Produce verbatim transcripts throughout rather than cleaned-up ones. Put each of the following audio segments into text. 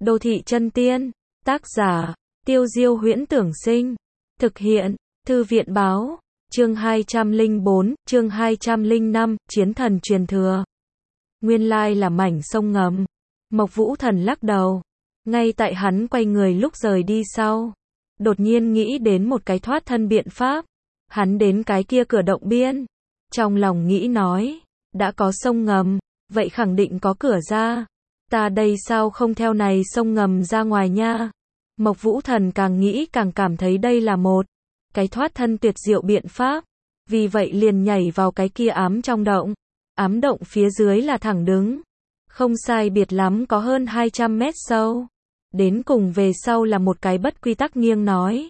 Đô thị chân tiên. Tác giả, Tiêu Diêu Huyễn Tưởng Sinh. Thực hiện, Thư viện báo. Chương hai trăm lẻ bốn, chương hai trăm lẻ năm, Chiến thần truyền thừa. Nguyên lai là mảnh sông ngầm. Mộc Vũ Thần lắc đầu. Ngay tại hắn quay người lúc rời đi sau. Đột nhiên nghĩ đến một cái thoát thân biện pháp. Hắn đến cái kia cửa động biên. Trong lòng nghĩ nói, đã có sông ngầm, vậy khẳng định có cửa ra. Ta đây sao không theo này sông ngầm ra ngoài nha. Mộc Vũ Thần càng nghĩ càng cảm thấy đây là một cái thoát thân tuyệt diệu biện pháp. Vì vậy liền nhảy vào cái kia ám trong động. Ám động phía dưới là thẳng đứng. Không sai biệt lắm có hơn hai trăm mét sâu. Đến cùng về sau là một cái bất quy tắc nghiêng nói.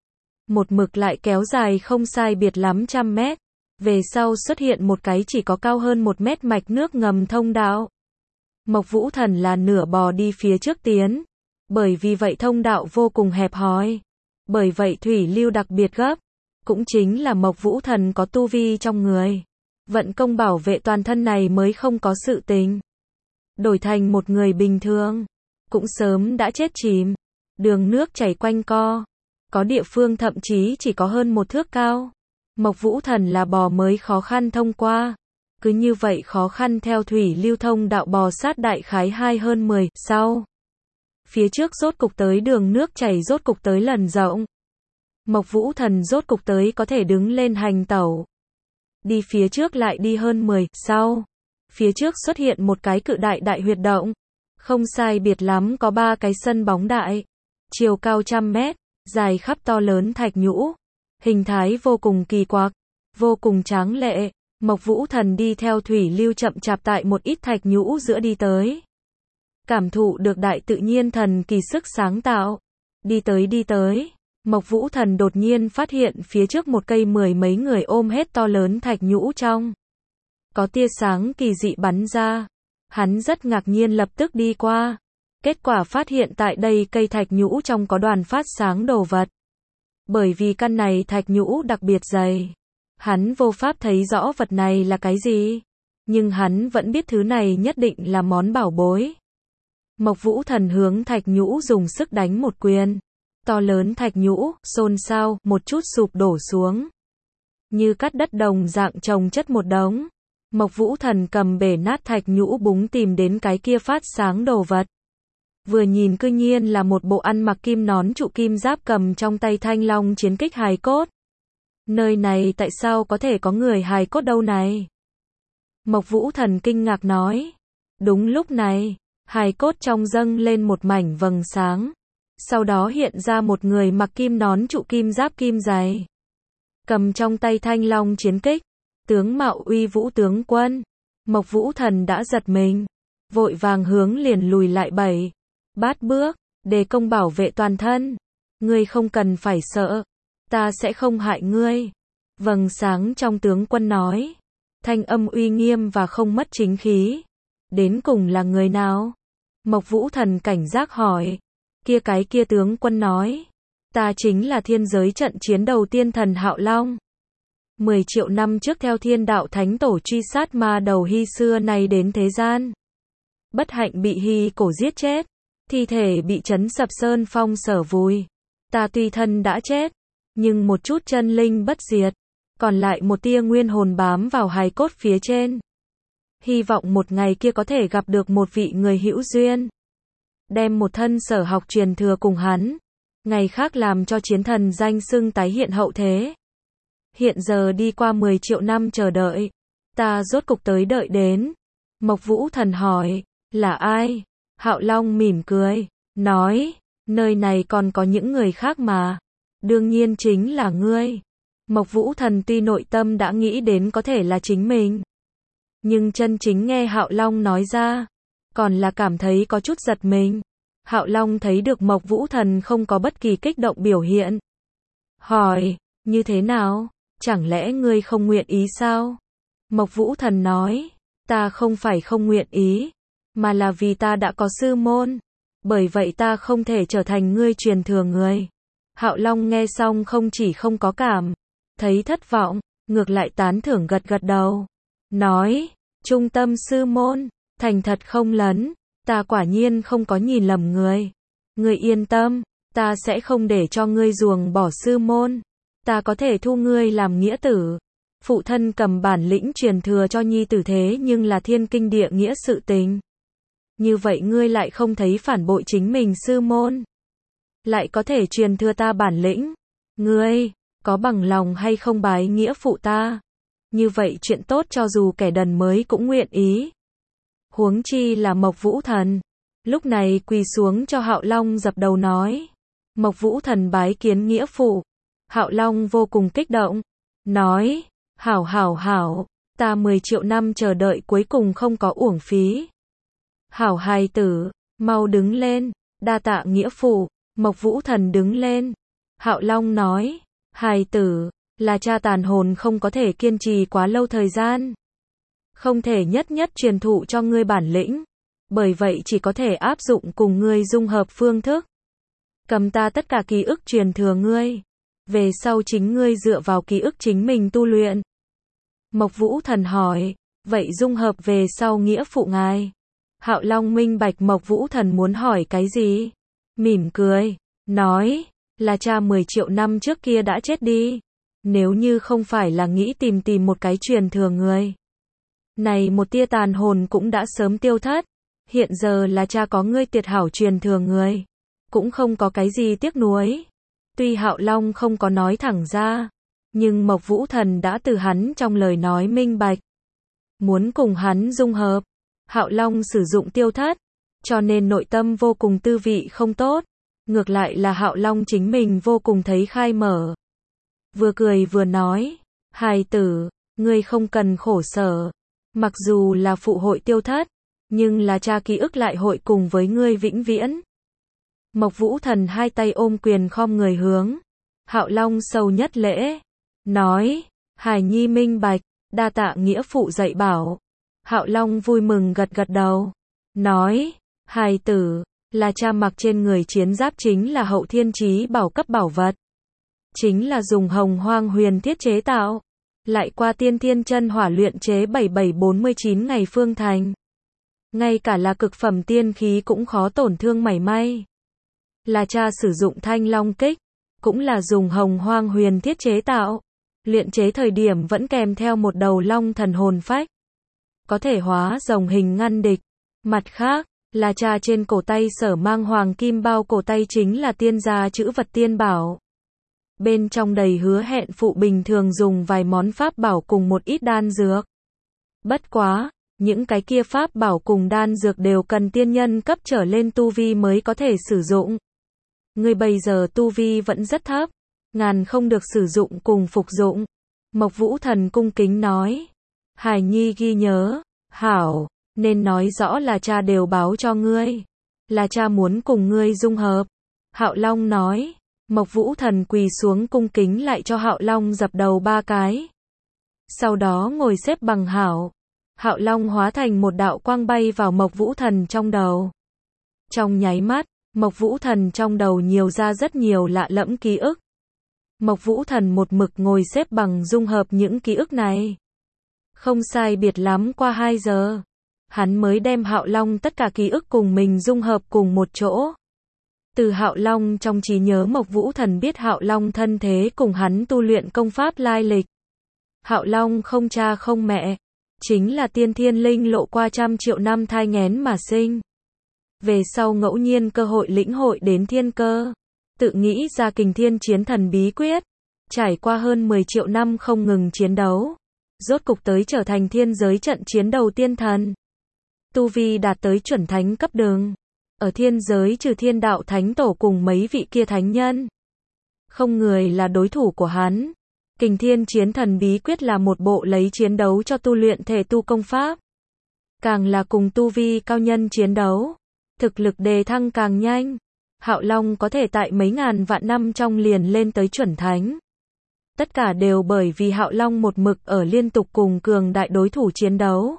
Một mực lại kéo dài không sai biệt lắm trăm mét. Về sau xuất hiện một cái chỉ có cao hơn một mét mạch nước ngầm thông đạo. Mộc Vũ Thần là nửa bò đi phía trước tiến. Bởi vì vậy thông đạo vô cùng hẹp hòi. Bởi vậy thủy lưu đặc biệt gấp. Cũng chính là Mộc Vũ Thần có tu vi trong người. Vận công bảo vệ toàn thân này mới không có sự tình. Đổi thành một người bình thường. Cũng sớm đã chết chìm. Đường nước chảy quanh co. Có địa phương thậm chí chỉ có hơn một thước cao. Mộc Vũ Thần là bò mới khó khăn thông qua. Cứ như vậy khó khăn theo thủy lưu thông đạo bò sát đại khái hai hơn mười, sau. Phía trước rốt cục tới đường nước chảy rốt cục tới lần rộng. Mộc Vũ Thần rốt cục tới có thể đứng lên hành tẩu. Đi phía trước lại đi hơn mười, sau. Phía trước xuất hiện một cái cự đại đại huyệt động. Không sai biệt lắm có ba cái sân bóng đại. Chiều cao trăm mét, dài khắp to lớn thạch nhũ. Hình thái vô cùng kỳ quặc, vô cùng tráng lệ. Mộc Vũ Thần đi theo thủy lưu chậm chạp tại một ít thạch nhũ giữa đi tới. Cảm thụ được đại tự nhiên thần kỳ sức sáng tạo. Đi tới đi tới, Mộc Vũ Thần đột nhiên phát hiện phía trước một cây mười mấy người ôm hết to lớn thạch nhũ trong. Có tia sáng kỳ dị bắn ra. Hắn rất ngạc nhiên lập tức đi qua. Kết quả phát hiện tại đây cây thạch nhũ trong có đoàn phát sáng đồ vật. Bởi vì căn này thạch nhũ đặc biệt dày. Hắn vô pháp thấy rõ vật này là cái gì. Nhưng hắn vẫn biết thứ này nhất định là món bảo bối. Mộc Vũ Thần hướng thạch nhũ dùng sức đánh một quyền. To lớn thạch nhũ, xôn xao, một chút sụp đổ xuống. Như cắt đất đồng dạng chồng chất một đống. Mộc Vũ Thần cầm bể nát thạch nhũ búng tìm đến cái kia phát sáng đồ vật. Vừa nhìn cư nhiên là một bộ ăn mặc kim nón trụ kim giáp cầm trong tay thanh long chiến kích hài cốt. Nơi này tại sao có thể có người hài cốt đâu này? Mộc Vũ Thần kinh ngạc nói. Đúng lúc này, hài cốt trong dâng lên một mảnh vầng sáng. Sau đó hiện ra một người mặc kim nón trụ kim giáp kim dày. Cầm trong tay thanh long chiến kích. Tướng mạo uy vũ tướng quân. Mộc Vũ Thần đã giật mình. Vội vàng hướng liền lùi lại bảy. Bát bước, đề công bảo vệ toàn thân. Ngươi không cần phải sợ. Ta sẽ không hại ngươi. Vầng sáng trong tướng quân nói. Thanh âm uy nghiêm và không mất chính khí. Đến cùng là người nào? Mộc Vũ Thần cảnh giác hỏi. Kia cái kia tướng quân nói. Ta chính là thiên giới trận chiến đầu tiên thần Hạo Long. Mười triệu năm trước theo thiên đạo thánh tổ truy sát ma đầu Hy xưa nay đến thế gian. Bất hạnh bị Hy cổ giết chết. Thi thể bị trấn Sập Sơn Phong sở vùi. Ta tuy thân đã chết. Nhưng một chút chân linh bất diệt. Còn lại một tia nguyên hồn bám vào hài cốt phía trên. Hy vọng một ngày kia có thể gặp được một vị người hữu duyên. Đem một thân sở học truyền thừa cùng hắn. Ngày khác làm cho chiến thần danh xưng tái hiện hậu thế. Hiện giờ đi qua mười triệu năm chờ đợi. Ta rốt cục tới đợi đến. Mộc Vũ Thần hỏi. Là ai? Hạo Long mỉm cười. Nói. Nơi này còn có những người khác mà. Đương nhiên chính là ngươi. Mộc Vũ Thần tuy nội tâm đã nghĩ đến có thể là chính mình. Nhưng chân chính nghe Hạo Long nói ra. Còn là cảm thấy có chút giật mình. Hạo Long thấy được Mộc Vũ Thần không có bất kỳ kích động biểu hiện. Hỏi. Như thế nào? Chẳng lẽ ngươi không nguyện ý sao? Mộc Vũ Thần nói. Ta không phải không nguyện ý. Mà là vì ta đã có sư môn. Bởi vậy ta không thể trở thành ngươi truyền thừa người. Hạo Long nghe xong không chỉ không có cảm thấy thất vọng, ngược lại tán thưởng gật gật đầu. Nói, trung tâm sư môn, thành thật không lấn, Ta quả nhiên không có nhìn lầm người. Ngươi yên tâm, ta sẽ không để cho ngươi ruồng bỏ sư môn. Ta có thể thu ngươi làm nghĩa tử. Phụ thân cầm bản lĩnh truyền thừa cho nhi tử thế nhưng là thiên kinh địa nghĩa sự tình. Như vậy ngươi lại không thấy phản bội chính mình sư môn. Lại có thể truyền thừa ta bản lĩnh. Ngươi, có bằng lòng hay không bái nghĩa phụ ta? Như vậy chuyện tốt cho dù kẻ đần mới cũng nguyện ý. Huống chi là Mộc Vũ Thần. Lúc này quỳ xuống cho Hạo Long dập đầu nói. Mộc Vũ Thần bái kiến nghĩa phụ. Hạo Long vô cùng kích động. Nói, hảo hảo hảo, ta mười triệu năm chờ đợi cuối cùng không có uổng phí. Hảo hài tử, mau đứng lên, đa tạ nghĩa phụ. Mộc Vũ Thần đứng lên. Hạo Long nói, hài tử, là cha tàn hồn không có thể kiên trì quá lâu thời gian. Không thể nhất nhất truyền thụ cho ngươi bản lĩnh. Bởi vậy chỉ có thể áp dụng cùng ngươi dung hợp phương thức. Cầm ta tất cả ký ức truyền thừa ngươi. Về sau chính ngươi dựa vào ký ức chính mình tu luyện. Mộc Vũ Thần hỏi, vậy dung hợp về sau nghĩa phụ ngài? Hạo Long minh bạch Mộc Vũ Thần muốn hỏi cái gì? Mỉm cười, nói, là cha mười triệu năm trước kia đã chết đi. Nếu như không phải là nghĩ tìm tìm một cái truyền thừa người. Này một tia tàn hồn cũng đã sớm tiêu thất. Hiện giờ là cha có ngươi tuyệt hảo truyền thừa người. Cũng không có cái gì tiếc nuối. Tuy Hạo Long không có nói thẳng ra. Nhưng Mộc Vũ Thần đã từ hắn trong lời nói minh bạch. Muốn cùng hắn dung hợp. Hạo Long sử dụng tiêu thất. Cho nên nội tâm vô cùng tư vị không tốt. Ngược lại là Hạo Long chính mình vô cùng thấy khai mở. Vừa cười vừa nói. Hài tử, ngươi không cần khổ sở. Mặc dù là phụ hội tiêu thất. Nhưng là cha ký ức lại hội cùng với ngươi vĩnh viễn. Mộc Vũ Thần hai tay ôm quyền khom người hướng. Hạo Long sâu nhất lễ. Nói, Hải Nhi minh bạch, đa tạ nghĩa phụ dạy bảo. Hạo Long vui mừng gật gật đầu. Nói, hài tử, là cha mặc trên người chiến giáp chính là hậu thiên chí bảo cấp bảo vật. Chính là dùng hồng hoang huyền thiết chế tạo. Lại qua tiên thiên chân hỏa luyện chế bảy bảy bốn mươi chín ngày phương thành. Ngay cả là cực phẩm tiên khí cũng khó tổn thương mảy may. Là cha sử dụng thanh long kích. Cũng là dùng hồng hoang huyền thiết chế tạo. Luyện chế thời điểm vẫn kèm theo một đầu long thần hồn phách. Có thể hóa rồng hình ngăn địch. Mặt khác, là cha trên cổ tay sở mang hoàng kim bao cổ tay chính là tiên gia chữ vật tiên bảo. Bên trong đầy hứa hẹn phụ bình thường dùng vài món pháp bảo cùng một ít đan dược. Bất quá, những cái kia pháp bảo cùng đan dược đều cần tiên nhân cấp trở lên tu vi mới có thể sử dụng. Ngươi bây giờ tu vi vẫn rất thấp, ngàn không được sử dụng cùng phục dụng. Mộc Vũ Thần cung kính nói. Hải Nhi ghi nhớ, hảo, nên nói rõ là cha đều báo cho ngươi. Là cha muốn cùng ngươi dung hợp. Hạo Long nói. Mộc Vũ Thần quỳ xuống cung kính lại cho Hạo Long dập đầu ba cái. Sau đó ngồi xếp bằng hảo. Hạo Long hóa thành một đạo quang bay vào Mộc Vũ Thần trong đầu. Trong nháy mắt, Mộc Vũ Thần trong đầu nhiều ra rất nhiều lạ lẫm ký ức. Mộc Vũ Thần một mực ngồi xếp bằng dung hợp những ký ức này. Không sai biệt lắm qua hai giờ. Hắn mới đem Hạo Long tất cả ký ức cùng mình dung hợp cùng một chỗ. Từ Hạo Long trong trí nhớ Mộc Vũ Thần biết Hạo Long thân thế cùng hắn tu luyện công pháp lai lịch. Hạo Long không cha không mẹ. Chính là tiên thiên linh lộ qua trăm triệu năm thai nghén mà sinh. Về sau ngẫu nhiên cơ hội lĩnh hội đến thiên cơ. Tự nghĩ ra kình thiên chiến thần bí quyết. Trải qua hơn mười triệu năm không ngừng chiến đấu. Rốt cục tới trở thành thiên giới trận chiến đầu tiên thần. Tu vi đạt tới chuẩn thánh cấp đường. Ở thiên giới trừ thiên đạo thánh tổ cùng mấy vị kia thánh nhân. Không người là đối thủ của hắn. Kình thiên chiến thần bí quyết là một bộ lấy chiến đấu cho tu luyện thể tu công pháp. Càng là cùng tu vi cao nhân chiến đấu. Thực lực đề thăng càng nhanh. Hạo Long có thể tại mấy ngàn vạn năm trong liền lên tới chuẩn thánh. Tất cả đều bởi vì Hạo Long một mực ở liên tục cùng cường đại đối thủ chiến đấu.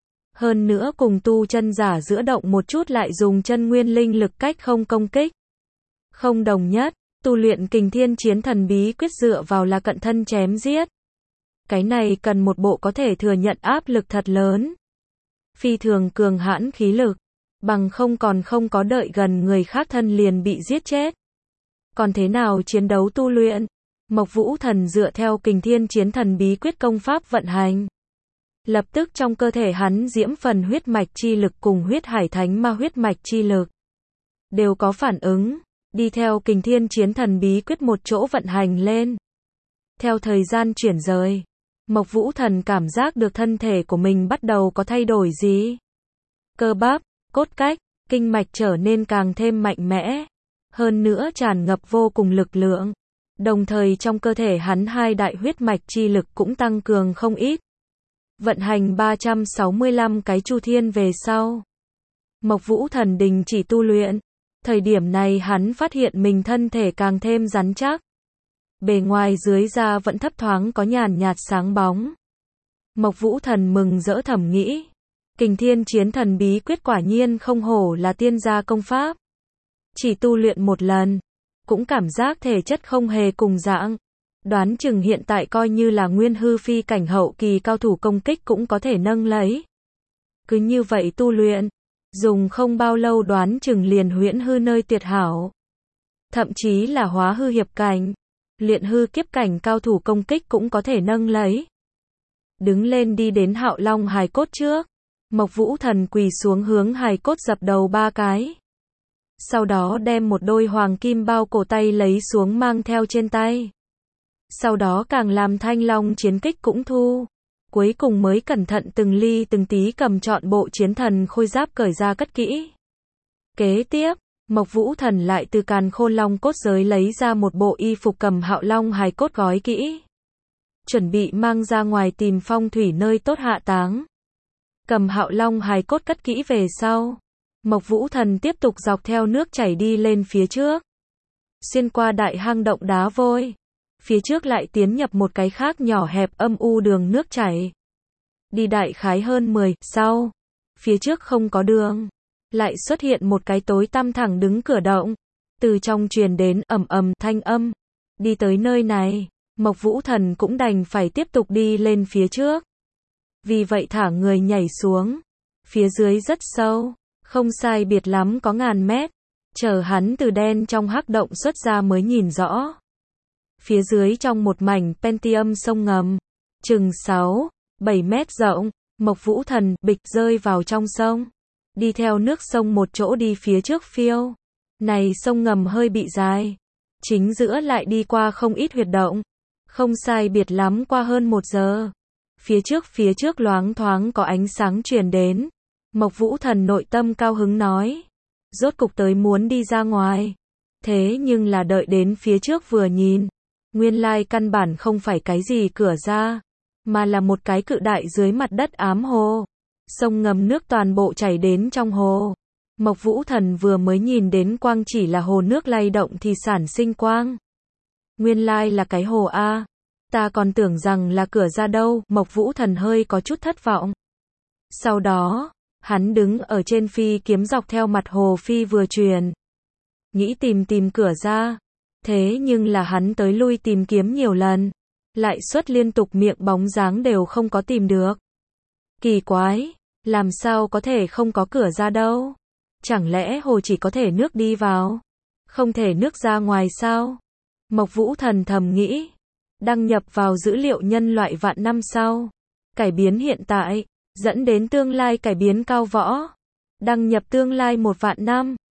Hơn nữa cùng tu chân giả giữa động một chút lại dùng chân nguyên linh lực cách không công kích. Không đồng nhất, tu luyện kình thiên chiến thần bí quyết dựa vào là cận thân chém giết. Cái này cần một bộ có thể thừa nhận áp lực thật lớn. Phi thường cường hãn khí lực. Bằng không còn không có đợi gần người khác thân liền bị giết chết. Còn thế nào chiến đấu tu luyện? Mộc Vũ Thần dựa theo Kình Thiên Chiến Thần bí quyết công pháp vận hành. Lập tức trong cơ thể hắn diễm phần huyết mạch chi lực cùng huyết hải thánh ma huyết mạch chi lực đều có phản ứng, đi theo Kình Thiên Chiến Thần bí quyết một chỗ vận hành lên. Theo thời gian chuyển rời, Mộc Vũ Thần cảm giác được thân thể của mình bắt đầu có thay đổi gì. Cơ bắp, cốt cách, kinh mạch trở nên càng thêm mạnh mẽ, hơn nữa tràn ngập vô cùng lực lượng. Đồng thời trong cơ thể hắn hai đại huyết mạch chi lực cũng tăng cường không ít. Vận hành ba trăm sáu mươi lăm cái chu thiên về sau, Mộc Vũ Thần đình chỉ tu luyện. Thời điểm này hắn phát hiện mình thân thể càng thêm rắn chắc. Bề ngoài dưới da vẫn thấp thoáng có nhàn nhạt sáng bóng. Mộc Vũ Thần mừng rỡ thầm nghĩ. Kình Thiên Chiến Thần bí quyết quả nhiên không hổ là tiên gia công pháp. Chỉ tu luyện một lần, cũng cảm giác thể chất không hề cùng dạng. Đoán chừng hiện tại coi như là nguyên hư phi cảnh hậu kỳ cao thủ công kích cũng có thể nâng lấy. Cứ như vậy tu luyện, dùng không bao lâu đoán chừng liền huyễn hư nơi tuyệt hảo. Thậm chí là hóa hư hiệp cảnh, luyện hư kiếp cảnh cao thủ công kích cũng có thể nâng lấy. Đứng lên đi đến Hạo Long hài cốt trước, Mộc Vũ Thần quỳ xuống hướng hài cốt dập đầu ba cái. Sau đó đem một đôi hoàng kim bao cổ tay lấy xuống mang theo trên tay. Sau đó càng làm Thanh Long chiến kích cũng thu. Cuối cùng mới cẩn thận từng ly từng tí cầm trọn bộ chiến thần khôi giáp cởi ra cất kỹ. Kế tiếp, Mộc Vũ Thần lại từ Càn Khôn Long cốt giới lấy ra một bộ y phục cầm Hạo Long hài cốt gói kỹ. Chuẩn bị mang ra ngoài tìm phong thủy nơi tốt hạ táng. Cầm Hạo Long hài cốt cất kỹ về sau, Mộc Vũ Thần tiếp tục dọc theo nước chảy đi lên phía trước. Xuyên qua đại hang động đá vôi. Phía trước lại tiến nhập một cái khác nhỏ hẹp âm u đường nước chảy. Đi đại khái hơn mười, sau, phía trước không có đường. Lại xuất hiện một cái tối tăm thẳng đứng cửa động. Từ trong truyền đến ầm ầm thanh âm. Đi tới nơi này, Mộc Vũ Thần cũng đành phải tiếp tục đi lên phía trước. Vì vậy thả người nhảy xuống. Phía dưới rất sâu, không sai biệt lắm có ngàn mét. Chờ hắn từ đen trong hắc động xuất ra mới nhìn rõ. Phía dưới trong một mảnh Pentium sông ngầm, chừng sáu, bảy mét rộng, Mộc Vũ Thần bịch rơi vào trong sông. Đi theo nước sông một chỗ đi phía trước phiêu. Này sông ngầm hơi bị dài. Chính giữa lại đi qua không ít huyệt động. Không sai biệt lắm qua hơn một giờ. Phía trước phía trước loáng thoáng có ánh sáng truyền đến. Mộc Vũ Thần nội tâm cao hứng nói. Rốt cục tới muốn đi ra ngoài. Thế nhưng là đợi đến phía trước vừa nhìn. Nguyên lai căn bản không phải cái gì cửa ra. Mà là một cái cự đại dưới mặt đất ám hồ. Sông ngầm nước toàn bộ chảy đến trong hồ. Mộc Vũ Thần vừa mới nhìn đến quang chỉ là hồ nước lay động thì sản sinh quang. Nguyên lai là cái hồ A. Ta còn tưởng rằng là cửa ra đâu. Mộc Vũ Thần hơi có chút thất vọng. Sau đó, hắn đứng ở trên phi kiếm dọc theo mặt hồ phi vừa truyền. Nghĩ tìm tìm cửa ra. Thế nhưng là hắn tới lui tìm kiếm nhiều lần. Lại xuất liên tục miệng bóng dáng đều không có tìm được. Kỳ quái. Làm sao có thể không có cửa ra đâu? Chẳng lẽ hồ chỉ có thể nước đi vào? Không thể nước ra ngoài sao? Mộc Vũ Thần thầm nghĩ. Đăng nhập vào dữ liệu nhân loại vạn năm sau. Cải biến hiện tại. Dẫn đến tương lai cải biến cao võ. Đăng nhập tương lai một vạn năm.